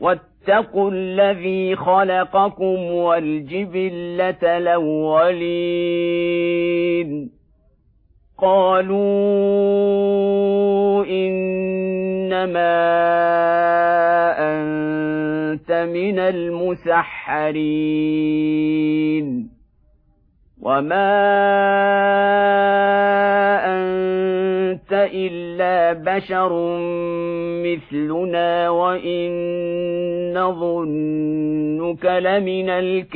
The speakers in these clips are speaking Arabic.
واتقوا الذي خلقكم والجبلة الأولين قالوا إنما أنت من المسحرين وما أنت إلا بشر مثلنا وإن نظنك لمن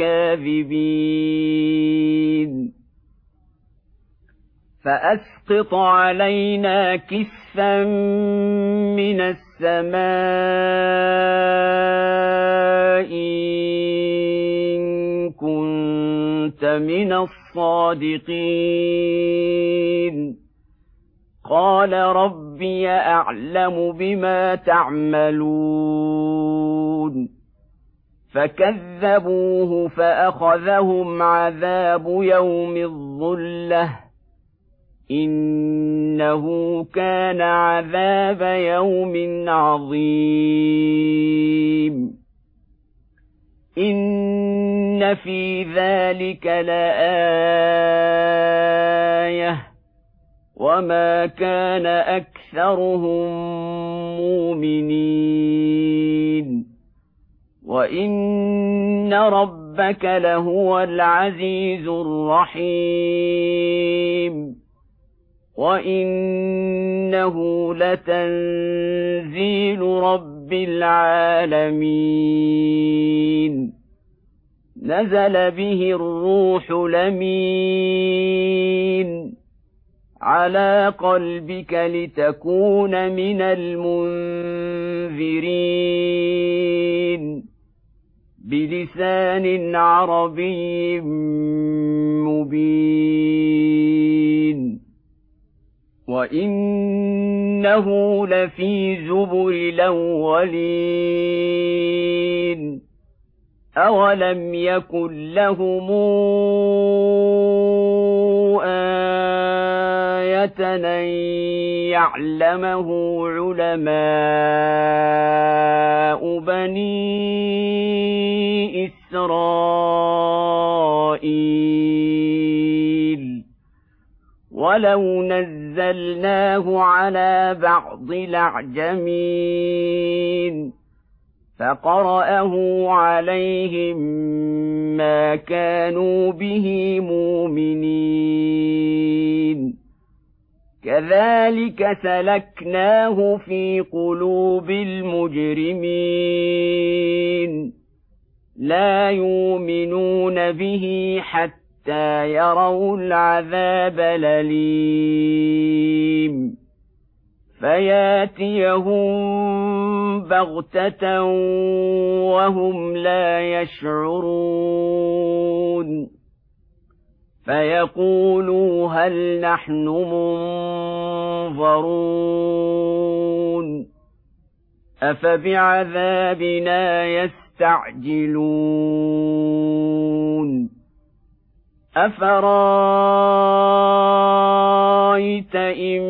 الكاذبين فأسقط علينا كسفا من السماء إن كنت من الصادقين قال ربي أعلم بما تعملون فكذبوه فأخذهم عذاب يوم الظلة إنه كان عذاب يوم عظيم إن في ذلك لآية وما كان أكثرهم مؤمنين وإن ربك لهو العزيز الرحيم وإنه لتنزيل رب العالمين نزل به الروح الأمين على قلبك لتكون من المنذرين بلسان عربي مبين وإنه لفي زبر الأولين أولم يكن لهم آية أن يعلمه علماء بني إسرائيل ولو نزلناه على بعض الأعجمين فقرأه عليهم ما كانوا به مؤمنين كذلك سلكناه في قلوب المجرمين لا يؤمنون به حتى يروا العذاب الأليم فياتيهم بغتة وهم لا يشعرون فيقولوا هل نحن منظرون أفبعذابنا يستعجلون أفرأيت إن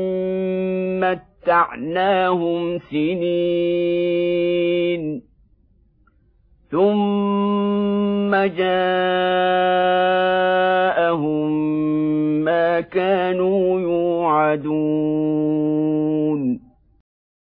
متعناهم سنين ثم جاءهم ما كانوا يوعدون